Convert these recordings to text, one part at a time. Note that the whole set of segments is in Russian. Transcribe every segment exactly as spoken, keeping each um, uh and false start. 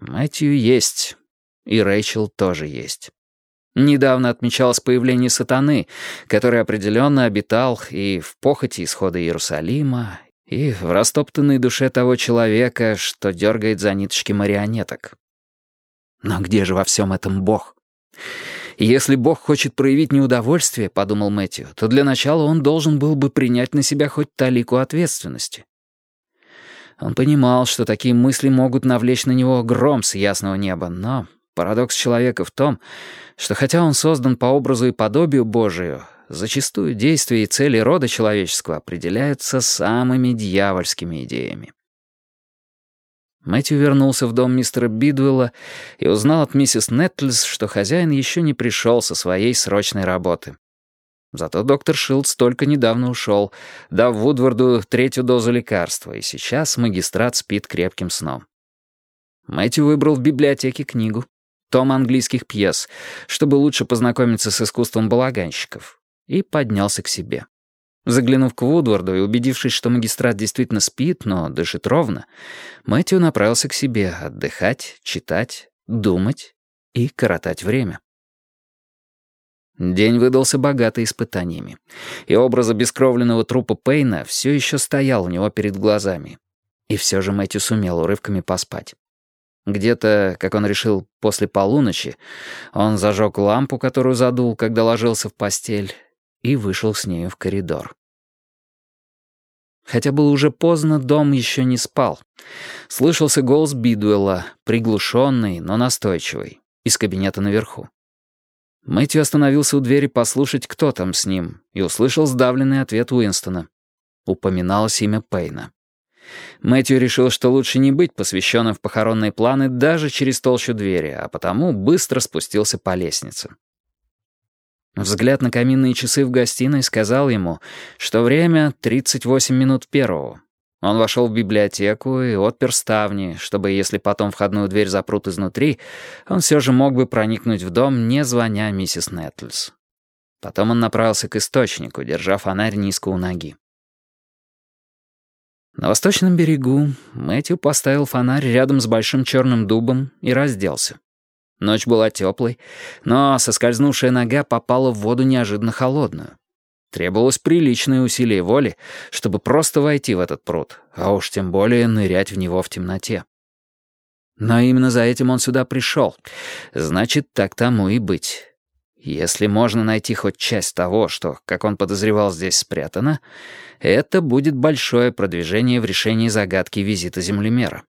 Мэтью есть, и Рэйчел тоже есть. Недавно отмечалось появление сатаны, который определенно обитал и в похоти исхода Иерусалима, и в растоптанной душе того человека, что дергает за ниточки марионеток. Но где же во всем этом Бог? Если Бог хочет проявить неудовольствие, подумал Мэтью, то для начала он должен был бы принять на себя хоть талику ответственности. Он понимал, что такие мысли могут навлечь на него гром с ясного неба, но парадокс человека в том, что хотя он создан по образу и подобию Божию, зачастую действия и цели рода человеческого определяются самыми дьявольскими идеями. Мэтью вернулся в дом мистера Бидуэлла и узнал от миссис Неттлс, что хозяин еще не пришел со своей срочной работы. Зато доктор Шилдс только недавно ушел, дав Вудварду третью дозу лекарства, и сейчас магистрат спит крепким сном. Мэтью выбрал в библиотеке книгу, том английских пьес, чтобы лучше познакомиться с искусством балаганщиков, и поднялся к себе. Заглянув к Вудварду и убедившись, что магистрат действительно спит, но дышит ровно, Мэтью направился к себе отдыхать, читать, думать и коротать время. День выдался богатый испытаниями, и образ обескровленного трупа Пейна все еще стоял у него перед глазами. И все же Мэтью сумел урывками поспать. Где-то, как он решил, после полуночи, он зажег лампу, которую задул, когда ложился в постель, и вышел с нею в коридор. Хотя было уже поздно, дом еще не спал. Слышался голос Бидуэлла, приглушенный, но настойчивый, из кабинета наверху. Мэтью остановился у двери послушать, кто там с ним, и услышал сдавленный ответ Уинстона. Упоминалось имя Пейна. Мэтью решил, что лучше не быть посвященным в похоронные планы даже через толщу двери, а потому быстро спустился по лестнице. Взгляд на каминные часы в гостиной сказал ему, что время тридцать восемь минут первого. Он вошел в библиотеку и отпер ставни, чтобы, если потом входную дверь запрут изнутри, он все же мог бы проникнуть в дом, не звоня миссис Неттлс. Потом он направился к источнику, держа фонарь низко у ноги. На восточном берегу Мэтью поставил фонарь рядом с большим черным дубом и разделся. Ночь была теплой, но соскользнувшая нога попала в воду неожиданно холодную. Требовалось приличное усилие воли, чтобы просто войти в этот пруд, а уж тем более нырять в него в темноте. Но именно за этим он сюда пришел. Значит, так тому и быть. Если можно найти хоть часть того, что, как он подозревал, здесь спрятано, это будет большое продвижение в решении загадки визита землемера.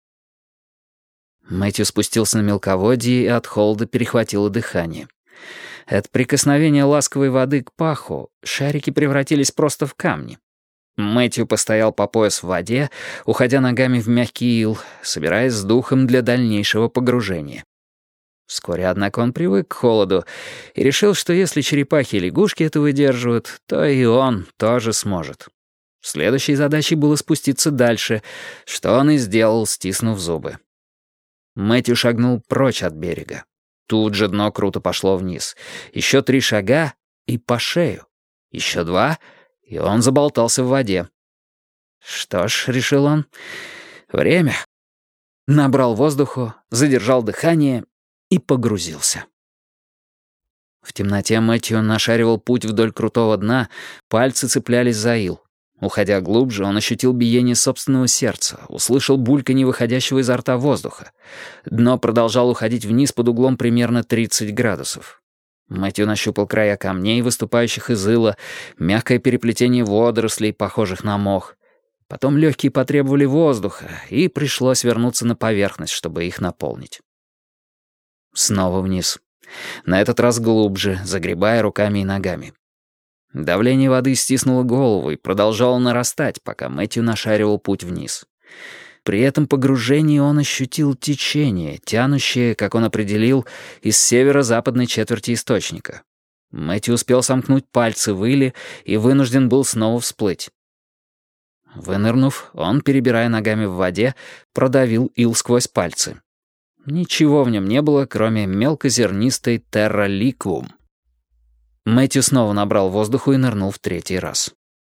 Мэтью спустился на мелководье и от холода перехватило дыхание. От прикосновения ласковой воды к паху шарики превратились просто в камни. Мэтью постоял по пояс в воде, уходя ногами в мягкий ил, собираясь с духом для дальнейшего погружения. Вскоре, однако, он привык к холоду и решил, что если черепахи и лягушки это выдерживают, то и он тоже сможет. Следующей задачей было спуститься дальше, что он и сделал, стиснув зубы. Мэтью шагнул прочь от берега. Тут же дно круто пошло вниз. Еще три шага — и по шею. Еще два — и он заболтался в воде. Что ж, решил он, время. Набрал воздуху, задержал дыхание и погрузился. В темноте Мэтью нашаривал путь вдоль крутого дна, пальцы цеплялись за ил. Уходя глубже, он ощутил биение собственного сердца, услышал бульканье выходящего изо рта воздуха. Дно продолжало уходить вниз под углом примерно тридцать градусов. Мэтью нащупал края камней, выступающих из ила, мягкое переплетение водорослей, похожих на мох. Потом легкие потребовали воздуха, и пришлось вернуться на поверхность, чтобы их наполнить. Снова вниз. На этот раз глубже, загребая руками и ногами. Давление воды стиснуло голову и продолжало нарастать, пока Мэтью нашаривал путь вниз. При этом погружении он ощутил течение, тянущее, как он определил, из северо-западной четверти источника. Мэтью успел сомкнуть пальцы в иле и вынужден был снова всплыть. Вынырнув, он, перебирая ногами в воде, продавил ил сквозь пальцы. Ничего в нем не было, кроме мелкозернистой терра ликвум. Мэтью снова набрал воздуху и нырнул в третий раз.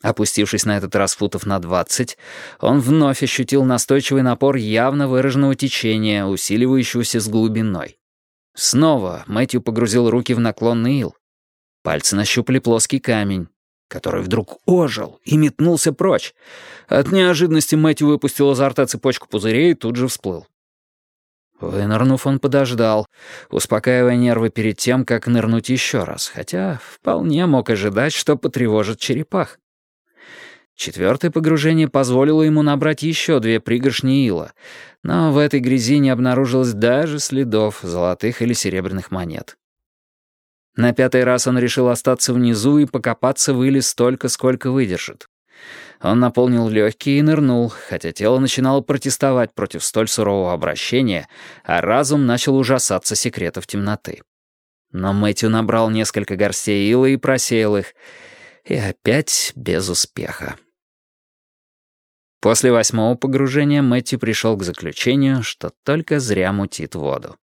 Опустившись на этот раз футов на двадцать, он вновь ощутил настойчивый напор явно выраженного течения, усиливающегося с глубиной. Снова Мэтью погрузил руки в наклонный ил. Пальцы нащупали плоский камень, который вдруг ожил и метнулся прочь. От неожиданности Мэтью выпустил изо рта цепочку пузырей и тут же всплыл. Вынырнув, он подождал, успокаивая нервы перед тем, как нырнуть еще раз, хотя вполне мог ожидать, что потревожит черепах. Четвертое погружение позволило ему набрать еще две пригоршни ила, но в этой грязи не обнаружилось даже следов золотых или серебряных монет. На пятый раз он решил остаться внизу и покопаться в иле столько, сколько выдержит. Он наполнил легкие и нырнул, хотя тело начинало протестовать против столь сурового обращения, а разум начал ужасаться секретов темноты. Но Мэтью набрал несколько горстей ила и просеял их, и опять без успеха. После восьмого погружения Мэтью пришел к заключению, что только зря мутит воду.